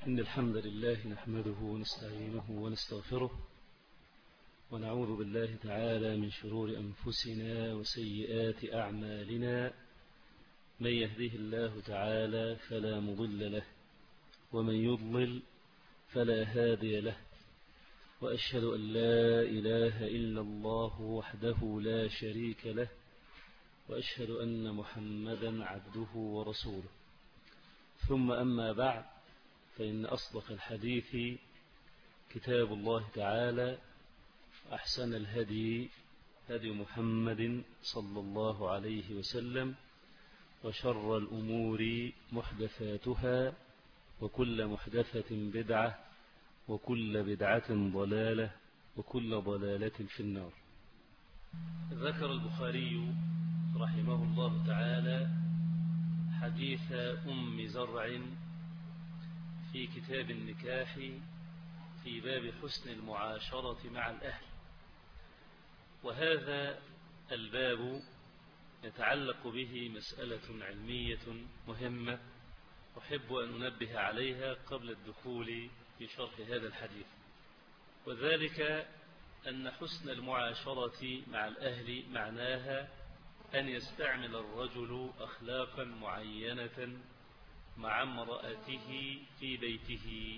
إن الحمد لله نحمده ونستعينه ونستغفره ونعوذ بالله تعالى من شرور أنفسنا وسيئات أعمالنا. من يهده الله تعالى فلا مضل له ومن يضلل فلا هادي له، وأشهد أن لا إله إلا الله وحده لا شريك له، وأشهد أن محمدا عبده ورسوله. ثم أما بعد، فإن أصدق الحديث كتاب الله تعالى، أحسن الهدي هدي محمد صلى الله عليه وسلم، وشر الأمور محدثاتها، وكل محدثة بدعة، وكل بدعة ضلالة، وكل ضلالة في النار. ذكر البخاري رحمه الله تعالى حديث أم زرع في كتاب النكاح في باب حسن المعاشرة مع الأهل، وهذا الباب يتعلق به مسألة علمية مهمة أحب أن أنبه عليها قبل الدخول في شرح هذا الحديث، وذلك أن حسن المعاشرة مع الأهل معناها أن يستعمل الرجل أخلاقا معينة مع امرأته في بيته،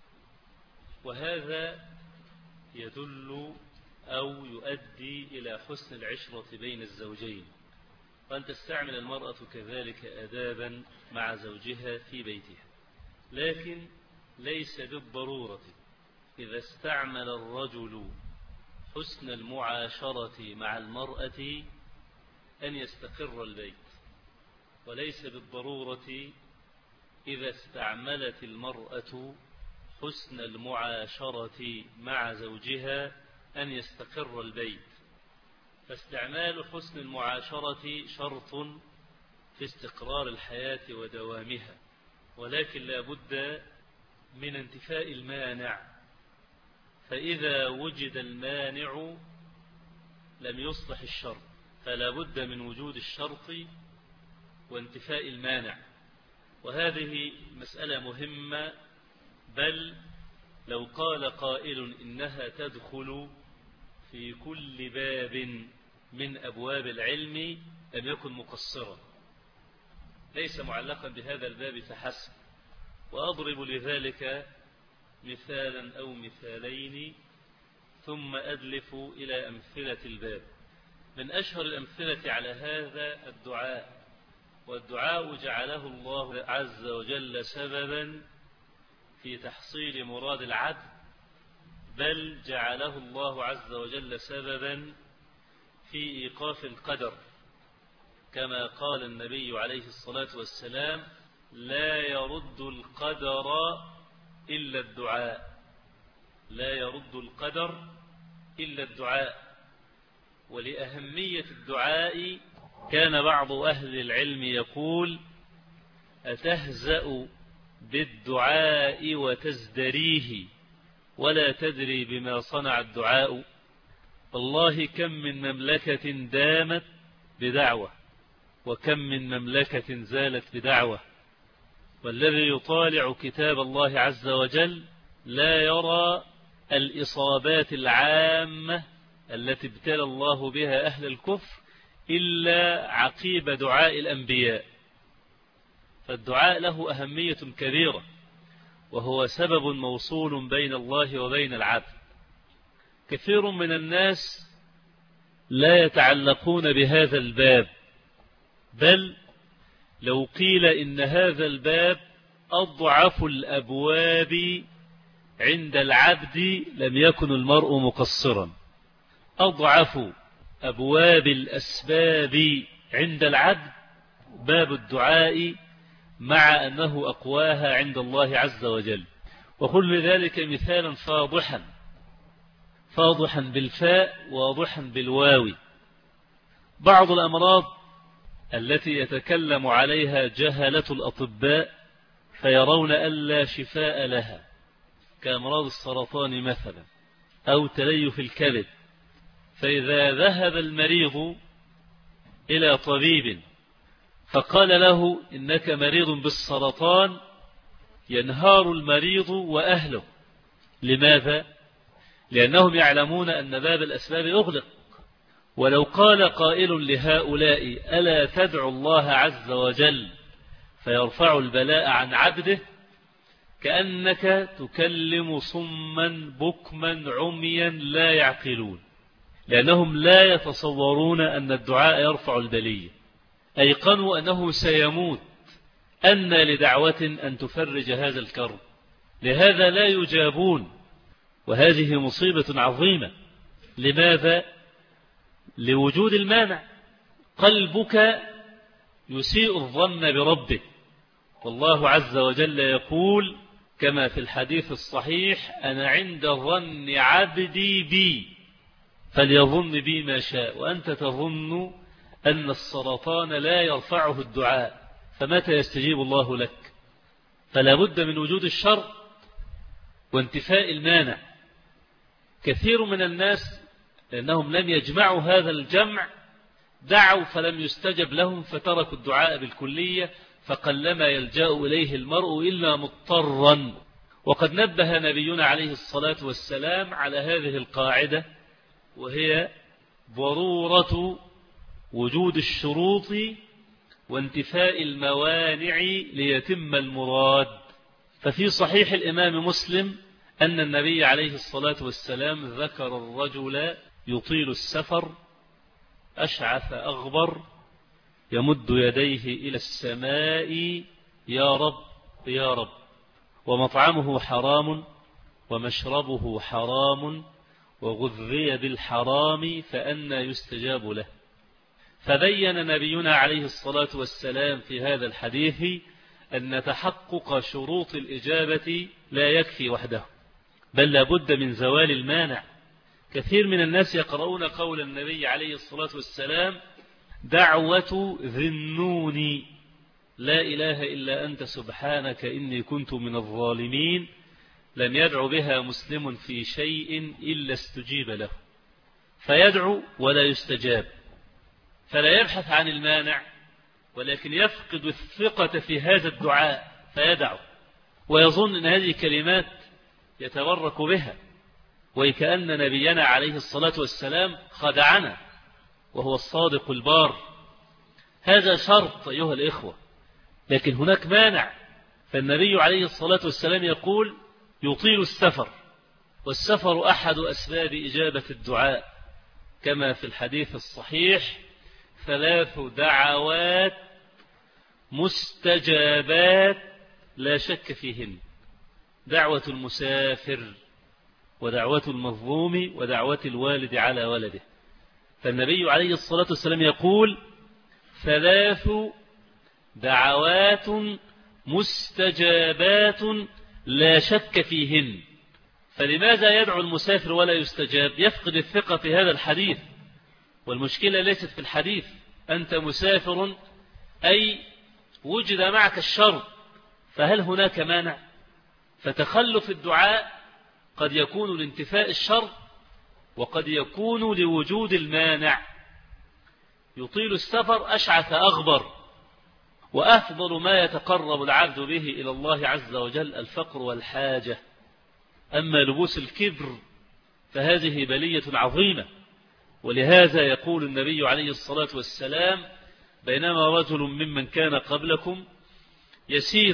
وهذا يدل أو يؤدي إلى حسن العشرة بين الزوجين، وأن تستعمل المرأة كذلك آدابا مع زوجها في بيتها. لكن ليس بالضرورة إذا استعمل الرجل حسن المعاشرة مع المرأة أن يستقر البيت، وليس بالضرورة إذا استعملت المرأة حسن المعاشرة مع زوجها أن يستقر البيت. فاستعمال حسن المعاشرة شرط في استقرار الحياة ودوامها، ولكن لا بد من انتفاء المانع، فإذا وجد المانع لم يصلح الشرط، فلا بد من وجود الشرط وانتفاء المانع. وهذه مسألة مهمة، بل لو قال قائل إنها تدخل في كل باب من أبواب العلم لم يكن مقصرا، ليس معلقا بهذا الباب فحسب. وأضرب لذلك مثالا أو مثالين ثم أدلف إلى أمثلة الباب. من أشهر الأمثلة على هذا الدعاء، والدعاء جعله الله عز وجل سببا في تحصيل مراد العبد، بل جعله الله عز وجل سببا في إيقاف القدر، كما قال النبي عليه الصلاة والسلام: لا يرد القدر إلا الدعاء، لا يرد القدر إلا الدعاء. ولأهمية الدعاء كان بعض أهل العلم يقول: أتهزأ بالدعاء وتزدريه ولا تدري بما صنع الدعاء؟ والله كم من مملكة دامت بدعوة، وكم من مملكة زالت بدعوة، والذي يطالع كتاب الله عز وجل لا يرى الإصابات العامة التي ابتلى الله بها أهل الكفر إلا عقيب دعاء الأنبياء. فالدعاء له أهمية كبيرة، وهو سبب موصول بين الله وبين العبد. كثير من الناس لا يتعلقون بهذا الباب، بل لو قيل إن هذا الباب أضعف الأبواب عند العبد لم يكن المرء مقصرا. أضعف أبواب الأسباب عند العبد باب الدعاء، مع أنه أقواها عند الله عز وجل. وكل ذلك مثالا فاضحا بالفاء واضحا بالواو. بعض الأمراض التي يتكلم عليها جهلة الأطباء فيرون ألا شفاء لها، كأمراض السرطان مثلا، أو تليف الكبد، فإذا ذهب المريض إلى طبيب فقال له: إنك مريض بالسرطان، ينهار المريض وأهله. لماذا؟ لأنهم يعلمون أن باب الأسباب أغلق. ولو قال قائل لهؤلاء ألا تدعو الله عز وجل فيرفع البلاء عن عبده، كأنك تكلم صما بكما عميا لا يعقلون، لأنهم لا يتصورون أن الدعاء يرفع البلية. أيقنوا أنه سيموت، أن لدعوة أن تفرج هذا الكرب، لهذا لا يجابون، وهذه مصيبة عظيمة. لماذا؟ لوجود المانع. قلبك يسيء الظن بربه، والله عز وجل يقول كما في الحديث الصحيح: أنا عند ظن عبدي بي فليظن بي ما شاء. وأنت تظن أن السرطان لا يرفعه الدعاء، فمتى يستجيب الله لك؟ فلا بد من وجود الشر وانتفاء المانع. كثير من الناس لأنهم لم يجمعوا هذا الجمع دعوا فلم يستجب لهم، فتركوا الدعاء بالكلية، فقلما يلجأ إليه المرء إلا مضطرا. وقد نبه نبينا عليه الصلاة والسلام على هذه القاعدة، وهي ضرورة وجود الشروط وانتفاء الموانع ليتم المراد. ففي صحيح الإمام مسلم أن النبي عليه الصلاة والسلام ذكر الرجل يطيل السفر أشعث أغبر يمد يديه إلى السماء: يا رب يا رب، ومطعمه حرام ومشربه حرام وغذي بالحرام، فأنى يستجاب له. فبين نبينا عليه الصلاة والسلام في هذا الحديث أن تحقق شروط الإجابة لا يكفي وحده، بل لابد من زوال المانع. كثير من الناس يقرؤون قول النبي عليه الصلاة والسلام: دعوة ذي النون لا إله إلا أنت سبحانك إني كنت من الظالمين، لم يدعو بها مسلم في شيء إلا استجيب له. فيدعو ولا يستجاب، فلا يبحث عن المانع، ولكن يفقد الثقة في هذا الدعاء فيدعو، ويظن أن هذه كلمات يتبرك بها، وكأن نبينا عليه الصلاة والسلام خدعنا وهو الصادق البار. هذا شرط أيها الإخوة، لكن هناك مانع. فالنبي عليه الصلاة والسلام يقول: يطيل السفر، والسفر أحد أسباب إجابة الدعاء، كما في الحديث الصحيح: 3 دعوات مستجابات لا شك فيهن: دعوة المسافر، ودعوة المظلوم، ودعوة الوالد على ولده. فالنبي عليه الصلاة والسلام يقول: 3 دعوات مستجابات لا شك فيهن. فلماذا يدعو المسافر ولا يستجاب؟ يفقد الثقة في هذا الحديث. والمشكلة ليست في الحديث، أنت مسافر أي وجد معك الشر، فهل هناك مانع؟ فتخلف الدعاء قد يكون لانتفاء الشر، وقد يكون لوجود المانع. يطيل السفر أشعث أغبر، وأفضل ما يتقرب العبد به إلى الله عز وجل الفقر والحاجة. أما لبوس الكبر فهذه بلية عظيمة. ولهذا يقول النبي عليه الصلاة والسلام: بينما رجل ممن كان قبلكم يسير،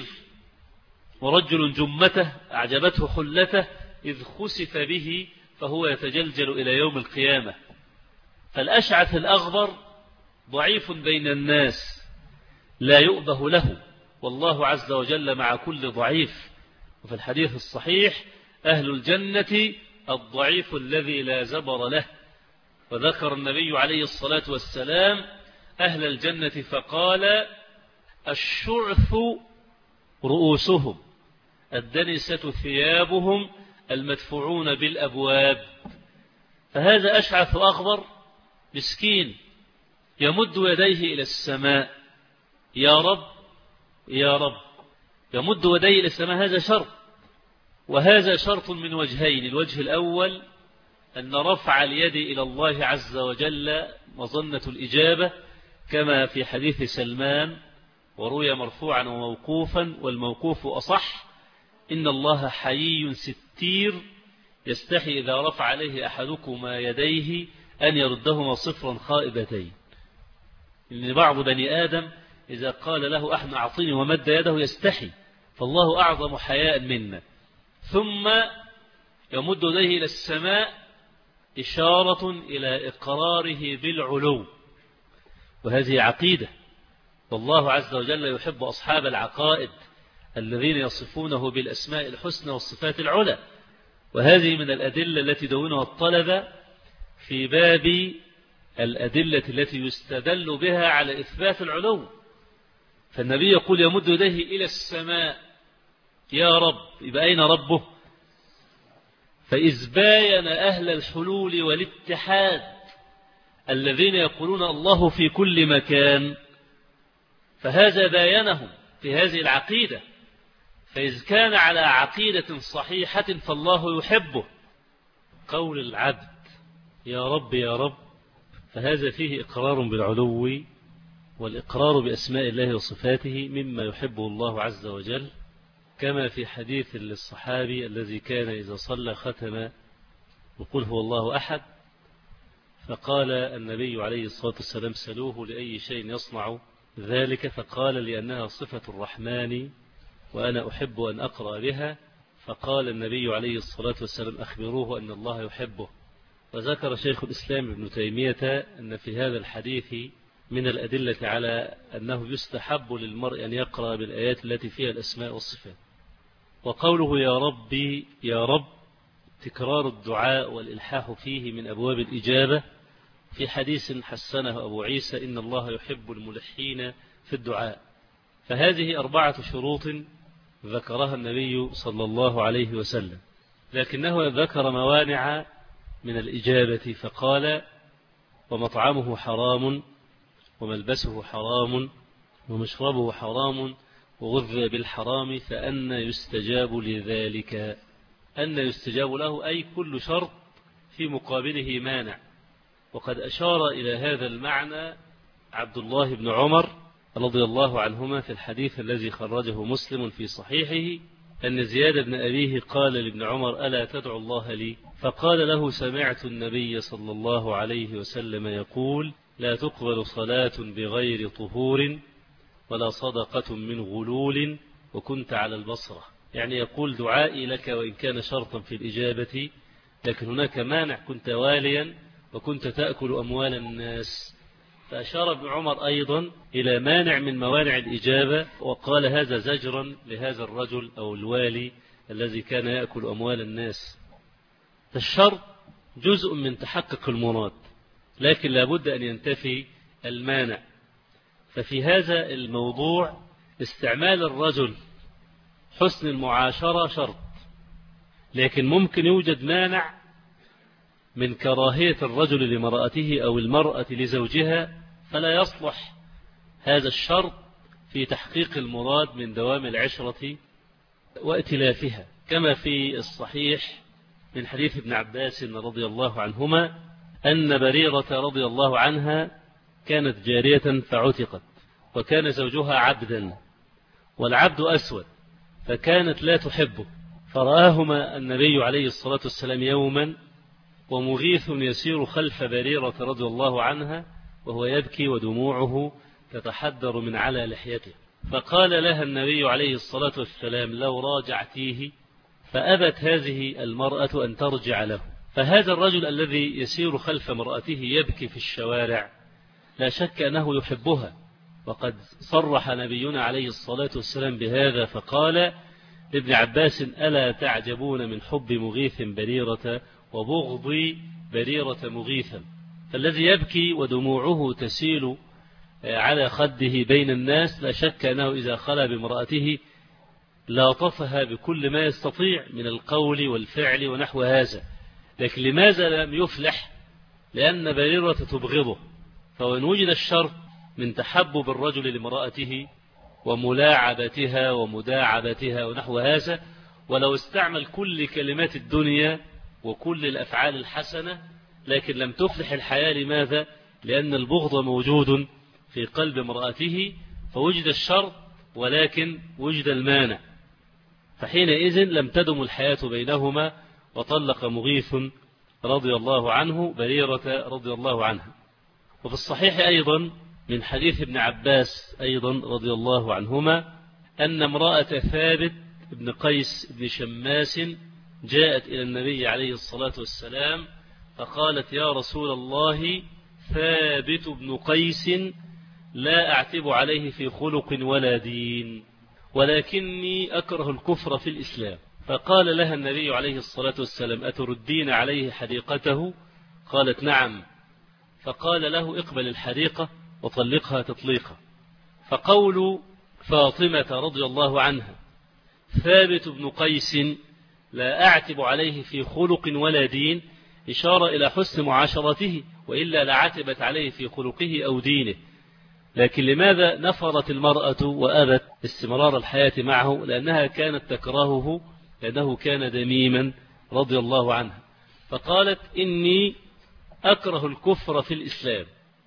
ورجل جمته أعجبته حلته، إذ خسف به فهو يتجلجل إلى يوم القيامة. فالأشعث الأغبر ضعيف بين الناس لا يؤبه له، والله عز وجل مع كل ضعيف. وفي الحديث الصحيح: أهل الجنة الضعيف الذي لا زبر له. وذكر النبي عليه الصلاة والسلام أهل الجنة فقال: الشعث رؤوسهم، الدنسة ثيابهم، المدفوعون بالأبواب. فهذا أشعث أغبر مسكين يمد يديه إلى السماء: يا رب يا رب، يمد يديه إلى السماء. هذا شرط، وهذا شرط من وجهين: الوجه الأول أن رفع اليد إلى الله عز وجل مظنة الإجابة، كما في حديث سلمان، وروي مرفوعا وموقوفا، والموقوف أصح، إن الله حيي ستير يستحي إذا رفع عليه أحدكما يديه أن يردهما صفرا خائبتين. إن بعض بني آدم إذا قال له أحد أعطيني ومد يده يستحي، فالله أعظم حياء منا. ثم يمد يديه إلى السماء إشارة إلى إقراره بالعلو، وهذه عقيدة، والله عز وجل يحب أصحاب العقائد الذين يصفونه بالأسماء الحسنى والصفات العلى. وهذه من الأدلة التي دونها الطلبة في باب الأدلة التي يستدل بها على إثبات العلو. فالنبي يقول يمد يديه إلى السماء يا رب، يبقى أين ربه؟ فإذ باين أهل الحلول والاتحاد الذين يقولون الله في كل مكان، فهذا باينهم في هذه العقيدة. فإذ كان على عقيدة صحيحة فالله يحبه. قول العبد يا رب يا رب، فهذا فيه إقرار بالعلو والإقرار بأسماء الله وصفاته مما يحبه الله عز وجل، كما في حديث للصحابي الذي كان إذا صلى ختم وقل هو الله أحد، فقال النبي عليه الصلاة والسلام سلوه لأي شيء يصنع ذلك، فقال لأنها صفة الرحمن وأنا أحب أن أقرأ بها. فقال النبي عليه الصلاة والسلام أخبروه أن الله يحبه. وذكر شيخ الإسلام ابن تيمية أن في هذا الحديث من الأدلة على أنه يستحب للمرء أن يقرأ بالآيات التي فيها الأسماء والصفات. وقوله يا ربي يا رب تكرار الدعاء والإلحاح فيه من أبواب الإجابة، في حديث حسنه أبو عيسى إن الله يحب الملحين في الدعاء. فهذه 4 شروط ذكرها النبي صلى الله عليه وسلم، لكنه ذكر موانع من الإجابة فقال ومطعمه حرام وملبسه حرام ومشربه حرام وغذي بالحرام فأن يستجاب لذلك. أن يستجاب له أي كل شرط في مقابله مانع. وقد أشار إلى هذا المعنى عبد الله بن عمر رضي الله عنهما في الحديث الذي خرجه مسلم في صحيحه أن زياد بن أبيه قال لابن عمر ألا تدعو الله لي؟ فقال له سمعت النبي صلى الله عليه وسلم يقول لا تقبل صلاة بغير طهور ولا صدقة من غلول وكنت على البصرة. يعني يقول دعائي لك وإن كان شرطا في الإجابة، لكن هناك مانع، كنت واليا وكنت تأكل أموال الناس. فأشار ابن عمر أيضا إلى مانع من موانع الإجابة، وقال هذا زجرا لهذا الرجل أو الوالي الذي كان يأكل أموال الناس. فالشرط جزء من تحقق المراد، لكن لابد أن ينتفي المانع. ففي هذا الموضوع استعمال الرجل حسن المعاشرة شرط، لكن ممكن يوجد مانع من كراهية الرجل لمرأته أو المرأة لزوجها، فلا يصلح هذا الشرط في تحقيق المراد من دوام العشرة وائتلافها، كما في الصحيح من حديث ابن عباس رضي الله عنهما أن بريرة رضي الله عنها كانت جارية فعتقت، وكان زوجها عبدا والعبد أسود، فكانت لا تحبه، فرآهما النبي عليه الصلاة والسلام يوما ومغيث يسير خلف بريرة رضي الله عنها وهو يبكي ودموعه تتحدر من على لحيته، فقال لها النبي عليه الصلاة والسلام لو راجعتيه، فأبت هذه المرأة أن ترجع له. فهذا الرجل الذي يسير خلف امرأته يبكي في الشوارع لا شك أنه يحبها، وقد صرح نبينا عليه الصلاة والسلام بهذا فقال لابن عباس ألا تعجبون من حب مغيث بريرة وبغض بريرة مغيثا. فالذي يبكي ودموعه تسيل على خده بين الناس لا شك أنه إذا خلا بامرأته لاطفها بكل ما يستطيع من القول والفعل ونحو هذا. لكن لماذا لم يفلح؟ لأن بريرة تبغضه. فوإن وجد الشر من تحبب الرجل لامرأته وملاعبتها ومداعبتها ونحو هذا، ولو استعمل كل كلمات الدنيا وكل الأفعال الحسنة لكن لم تفلح الحياة. لماذا؟ لأن البغض موجود في قلب امرأته، فوجد الشر ولكن وجد المانع. فحينئذ لم تدم الحياة بينهما، وطلق مغيث رضي الله عنه بريرة رضي الله عنها. وفي الصحيح أيضا من حديث ابن عباس أيضا رضي الله عنهما أن امرأة ثابت بن قيس بن شماس جاءت إلى النبي عليه الصلاة والسلام فقالت: يا رسول الله، ثابت بن قيس لا أعتب عليه في خلق ولا دين، ولكني أكره الكفر في الإسلام. فقال لها النبي عليه الصلاة والسلام: أتردين عليه حديقته؟ قالت: نعم. فقال له: اقبل الحديقة وطلقها تطليقا. فقول فاطمة رضي الله عنها: ثابت بن قيس لا أعتب عليه في خلق ولا دين، إشارة إلى حسن معاشرته، وإلا لعتبت عليه في خلقه أو دينه. لكن لماذا نفرت المرأة وأبت استمرار الحياة معه؟ لأنها كانت تكرهه، لأنه كان دميما رضي الله عنها. فقالت: إني أكره الكفر في الإسلام.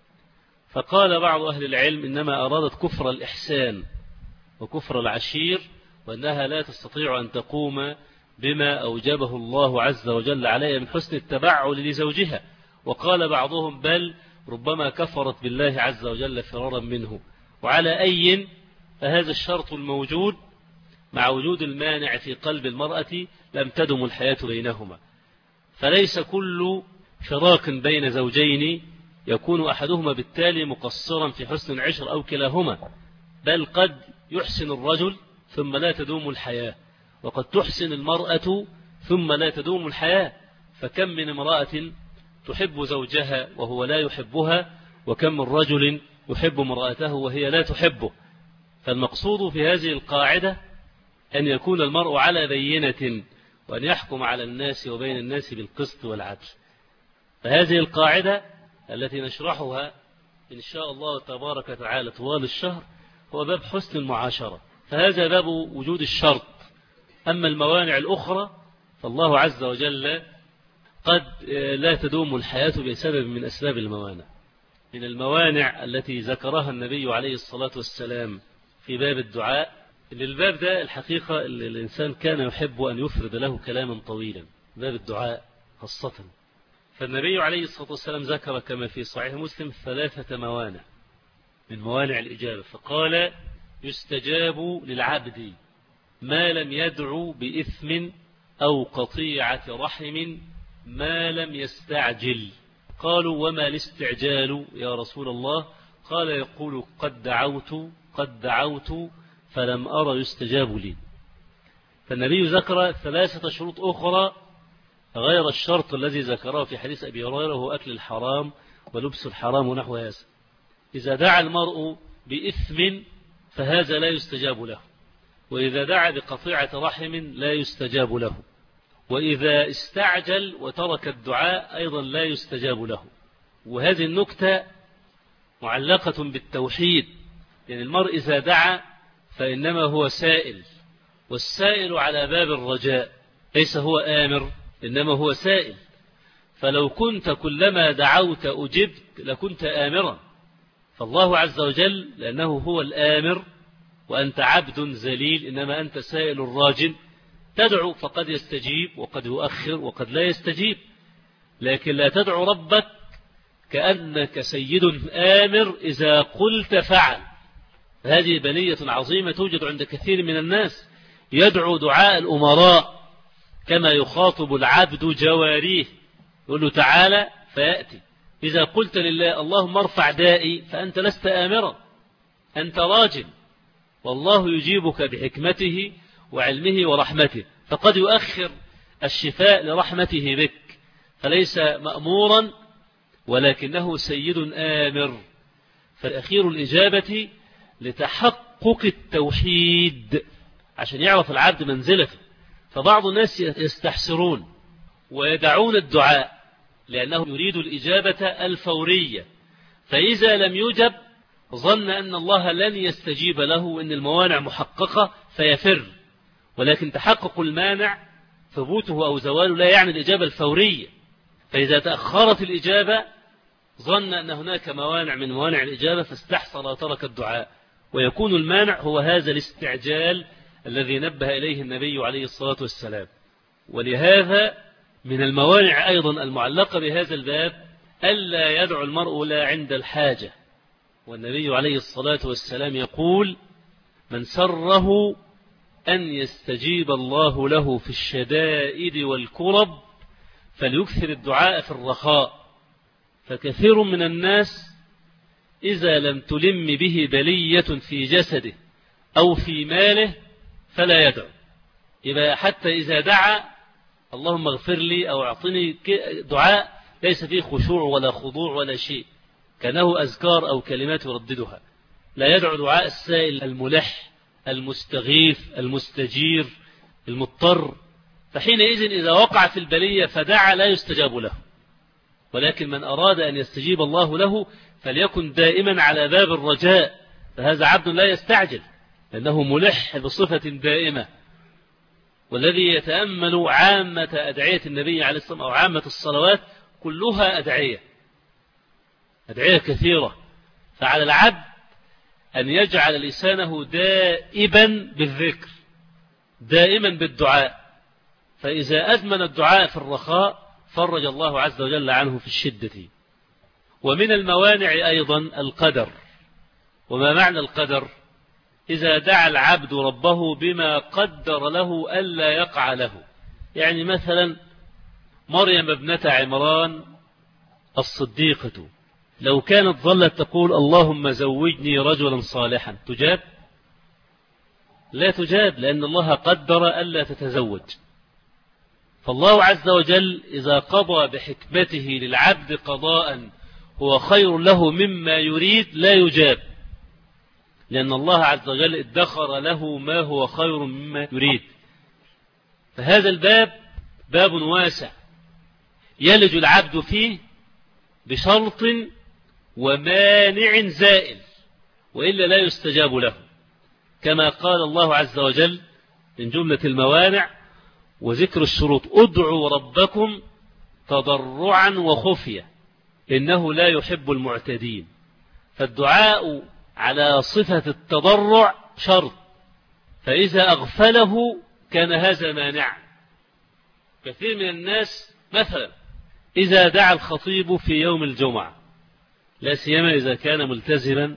فقال بعض أهل العلم: إنما أرادت كفر الإحسان وكفر العشير، وأنها لا تستطيع أن تقوم بما أوجبه الله عز وجل عليها من حسن التبعل لزوجها. وقال بعضهم: بل ربما كفرت بالله عز وجل فرارا منه. وعلى أي فهذا الشرط الموجود مع وجود المانع في قلب المرأة لم تدم الحياة بينهما. فليس كل فراق بين زوجين يكون أحدهما بالتالي مقصرا في حسن العشر أو كلاهما، بل قد يحسن الرجل ثم لا تدوم الحياة، وقد تحسن المرأة ثم لا تدوم الحياة. فكم من امرأة تحب زوجها وهو لا يحبها، وكم من رجل يحب امرأته وهي لا تحبه. فالمقصود في هذه القاعدة أن يكون المرء على بينة، وأن يحكم على الناس وبين الناس بالقسط والعدل. فهذه القاعدة التي نشرحها إن شاء الله تبارك وتعالى طوال الشهر هو باب حسن المعاشرة، فهذا باب وجود الشرط. أما الموانع الأخرى فالله عز وجل قد لا تدوم الحياة بسبب من أسباب الموانع. من الموانع التي ذكرها النبي عليه الصلاة والسلام في باب الدعاء، للباب ده الحقيقة الإنسان كان يحب أن يفرد له كلاما طويلا، باب الدعاء خاصة. فالنبي عليه الصلاة والسلام ذكر كما في صحيح مسلم 3 موانع من موانع الإجابة، فقال: يستجاب للعبد ما لم يدعو بإثم أو قطيعة رحم ما لم يستعجل. قالوا: وما الاستعجال يا رسول الله؟ قال: يقول: قد دعوت فلم أرى يستجاب لي. فالنبي ذكر 3 شروط أخرى غير الشرط الذي ذكره في حديث أبي هريرة، وهو أكل الحرام ولبس الحرام ونحو هذا. إذا دعا المرء بإثم فهذا لا يستجاب له، وإذا دعا بقطيعة رحم لا يستجاب له، وإذا استعجل وترك الدعاء أيضا لا يستجاب له. وهذه النكتة معلقة بالتوحيد، يعني المرء إذا دعا فإنما هو سائل، والسائل على باب الرجاء، ليس هو آمر إنما هو سائل. فلو كنت كلما دعوت أجبت لكنت آمرا، فالله عز وجل لأنه هو الآمر وأنت عبد ذليل، إنما أنت سائل راجل، تدعو فقد يستجيب وقد يؤخر وقد لا يستجيب. لكن لا تدعو ربك كأنك سيد آمر إذا قلت فعل. هذه بلية عظيمة توجد عند كثير من الناس، يدعو دعاء الأمراء كما يخاطب العبد جواريه، يقول له تعالى فيأتي. إذا قلت لله اللهم ارفع دائي فأنت لست آمرا، أنت راجل، والله يجيبك بحكمته وعلمه ورحمته، فقد يؤخر الشفاء لرحمته بك، فليس مأمورا ولكنه سيد آمر. فالأخير الإجابة لتحقق التوحيد عشان يعرف العبد منزلته. فبعض الناس يستحسرون ويدعون الدعاء لأنه يريد الإجابة الفورية، فإذا لم يجب ظن أن الله لن يستجيب له وأن الموانع محققة فيفر. ولكن تحقق المانع ثبوته أو زواله لا يعني الإجابة الفورية، فإذا تأخرت الإجابة ظن أن هناك موانع من موانع الإجابة فاستحسر وترك الدعاء، ويكون المانع هو هذا الاستعجال الذي نبه إليه النبي عليه الصلاة والسلام. ولهذا من الموانع أيضا المعلقة بهذا الباب ألا يدعو المرء لا عند الحاجة. والنبي عليه الصلاة والسلام يقول: من سره أن يستجيب الله له في الشدائد والكرب فليكثر الدعاء في الرخاء، فكثير من الناس إذا لم تلم به بلية في جسده أو في ماله فلا يدعو. يبقى حتى إذا دعا اللهم اغفر لي أو اعطني دعاء ليس فيه خشوع ولا خضوع ولا شيء، كانه أذكار أو كلمات يرددها. لا يدعو دعاء السائل الملح المستغيث المستجير المضطر، فحينئذ إذا وقع في البلية فدعا لا يستجاب له. ولكن من أراد أن يستجيب الله له فليكن دائما على باب الرجاء، فهذا عبد لا يستعجل لأنه ملح بصفة دائمة. والذي يتأمل عامة أدعية النبي عليه الصلاة والسلام أو عامة الصلوات كلها أدعية كثيرة، فعلى العبد أن يجعل لسانه دائما بالذكر دائما بالدعاء، فإذا أدمن الدعاء في الرخاء فرج الله عز وجل عنه في الشدة. ومن الموانع أيضا القدر. وما معنى القدر؟ إذا دعا العبد ربه بما قدر له ألا يقع له. يعني مثلا مريم ابنة عمران الصديقة لو كانت ظلت تقول اللهم زوجني رجلا صالحا تجاب؟ لا تجاب، لأن الله قدر ألا تتزوج. فالله عز وجل إذا قضى بحكمته للعبد قضاء هو خير له مما يريد لا يجاب، لأن الله عز وجل ادخر له ما هو خير مما يريد. فهذا الباب باب واسع يلج العبد فيه بشرط ومانع زائل، وإلا لا يستجاب له، كما قال الله عز وجل من جملة الموانع وذكر الشروط: ادعوا ربكم تضرعا وخفية إنه لا يحب المعتدين. فالدعاء على صفة التضرع شرط، فإذا أغفله كان هذا مانع. كثير من الناس مثلا إذا دعا الخطيب في يوم الجمعة، لا سيما إذا كان ملتزما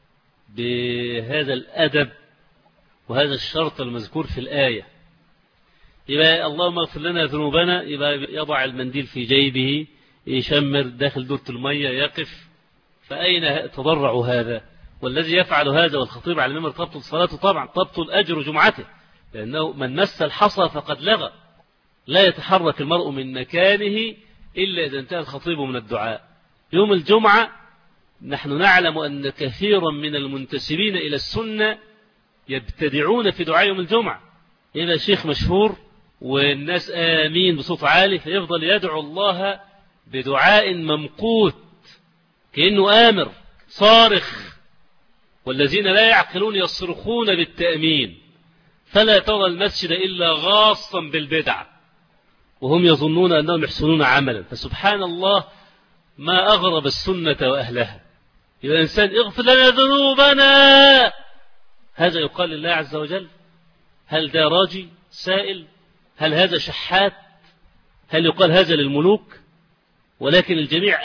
بهذا الأدب وهذا الشرط المذكور في الآية، يبقى اللهم اغفر لنا ذنوبنا، يبقى يضع المنديل في جيبه يشمر داخل دورة المية يقف. فأين تضرع هذا؟ والذي يفعل هذا والخطيب على المنبر تبطل صلاته، طبعا تبطل أجر جمعته، لأنه من مس الحصى فقد لغى. لا يتحرك المرء من مكانه إلا إذا انتهى الخطيب من الدعاء. يوم الجمعة نحن نعلم أن كثيرا من المنتسبين إلى السنة يبتدعون في دعاء يوم الجمعة. إلى شيخ مشهور والناس آمين بصوت عالي، فيفضل يدعو الله بدعاء ممقوت كأنه آمر صارخ، والذين لا يعقلون يصرخون بالتأمين، فلا ترى المسجد إلا غاصا بالبدع وهم يظنون أنهم يحسنون عملا. فسبحان الله ما أغرب السنة وأهلها. إذا الإنسان اغفر لنا ذنوبنا، هذا يقال لله عز وجل؟ هل ده راجي سائل؟ هل هذا شحات؟ هل يقال هذا للملوك؟ ولكن الجميع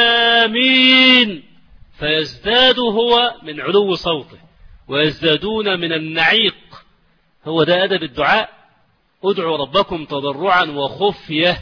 آمين، فيزداد هو من علو صوته ويزدادون من النعيق. هو ده أدب الدعاء. ادعوا ربكم تضرعا وخفية،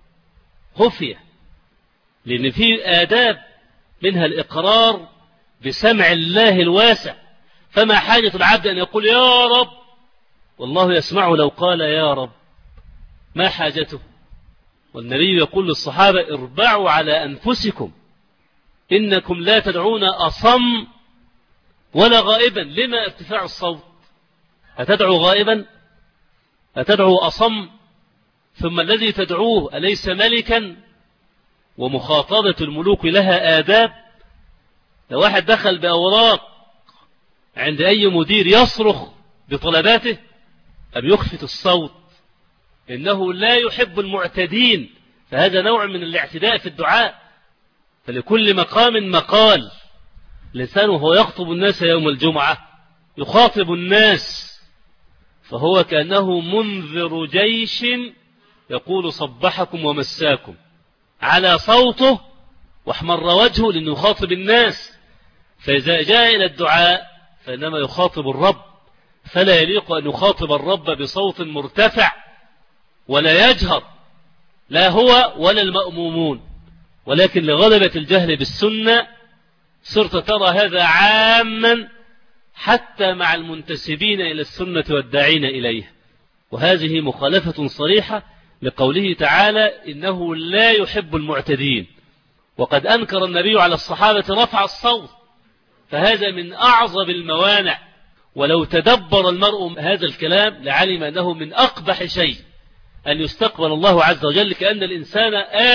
خفية، لأن في آداب منها الإقرار بسمع الله الواسع. فما حاجة العبد أن يقول يا رب والله يسمعه لو قال يا رب، ما حاجته؟ والنبي يقول للصحابة اربعوا على أنفسكم إنكم لا تدعون أصم ولا غائبا. لما ارتفاع الصوت؟ أتدعو غائبا؟ أتدعو أصم؟ ثم الذي تدعوه أليس ملكا؟ ومخاطبة الملوك لها آداب. لو واحد دخل بأوراق عند أي مدير يصرخ بطلباته أم يخفت الصوت؟ إنه لا يحب المعتدين، فهذا نوع من الاعتداء في الدعاء. فلكل مقام مقال. لسانه هو يخطب الناس يوم الجمعة يخاطب الناس، فهو كأنه منذر جيش يقول صبحكم ومساكم، على صوته واحمر وجهه لأنه يخاطب الناس. فإذا جاء إلى الدعاء فإنما يخاطب الرب، فلا يليق أن يخاطب الرب بصوت مرتفع ولا يجهر، لا هو ولا المأمومون. ولكن لغلبة الجهل بالسنة صرت ترى هذا عاما حتى مع المنتسبين إلى السنة والداعين إليها، وهذه مخالفة صريحة لقوله تعالى إنه لا يحب المعتدين. وقد أنكر النبي على الصحابة رفع الصوت، فهذا من أعظم الموانع. ولو تدبر المرء هذا الكلام لعلم أنه من أقبح شيء أن يستقبل الله عز وجل كأن الإنسان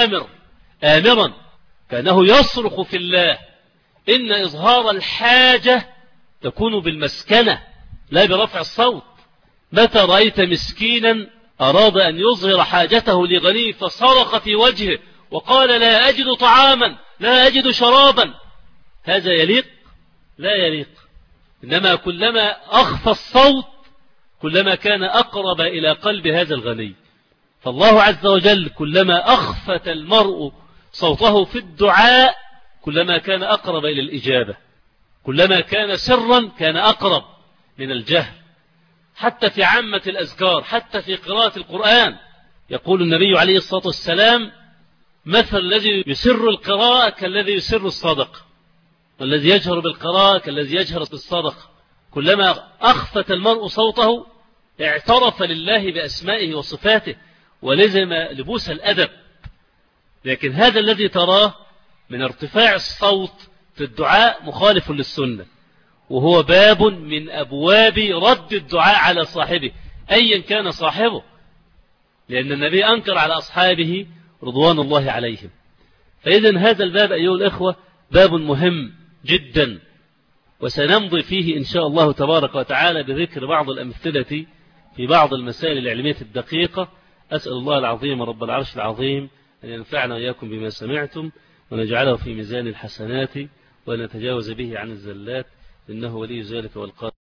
آمرا كأنه يصرخ في الله. إن إظهار الحاجة تكون بالمسكنة لا برفع الصوت. متى رأيت مسكينا أراد أن يظهر حاجته لغني فصرخ في وجهه وقال لا أجد طعاما لا أجد شرابا؟ هذا يليق؟ لا يليق. إنما كلما أخفى الصوت كلما كان أقرب إلى قلب هذا الغني. فالله عز وجل كلما أخفت المرء صوته في الدعاء كلما كان أقرب إلى الإجابة، كلما كان سرا كان أقرب من الجهل. حتى في عامة الأذكار، حتى في قراءة القرآن يقول النبي عليه الصلاة والسلام مثل الذي يسر القراءة كالذي يسر الصدقة، والذي يجهر بالقراءة كالذي يجهر بالصدقة. كلما أخفت المرء صوته اعترف لله بأسمائه وصفاته ولزم لبوس الأدب. لكن هذا الذي تراه من ارتفاع الصوت في الدعاء مخالف للسنة، وهو باب من أبواب رد الدعاء على صاحبه أيا كان صاحبه، لأن النبي أنكر على أصحابه رضوان الله عليهم. فإذن هذا الباب أيها الأخوة باب مهم جدا، وسنمضي فيه إن شاء الله تبارك وتعالى بذكر بعض الأمثلة في بعض المسائل العلمية الدقيقة. أسأل الله العظيم رب العرش العظيم أن ينفعنا وإياكم بما سمعتم، ونجعله في ميزان الحسنات، ونتجاوز به عن الزلات، إنه ولي ذلك والقادر.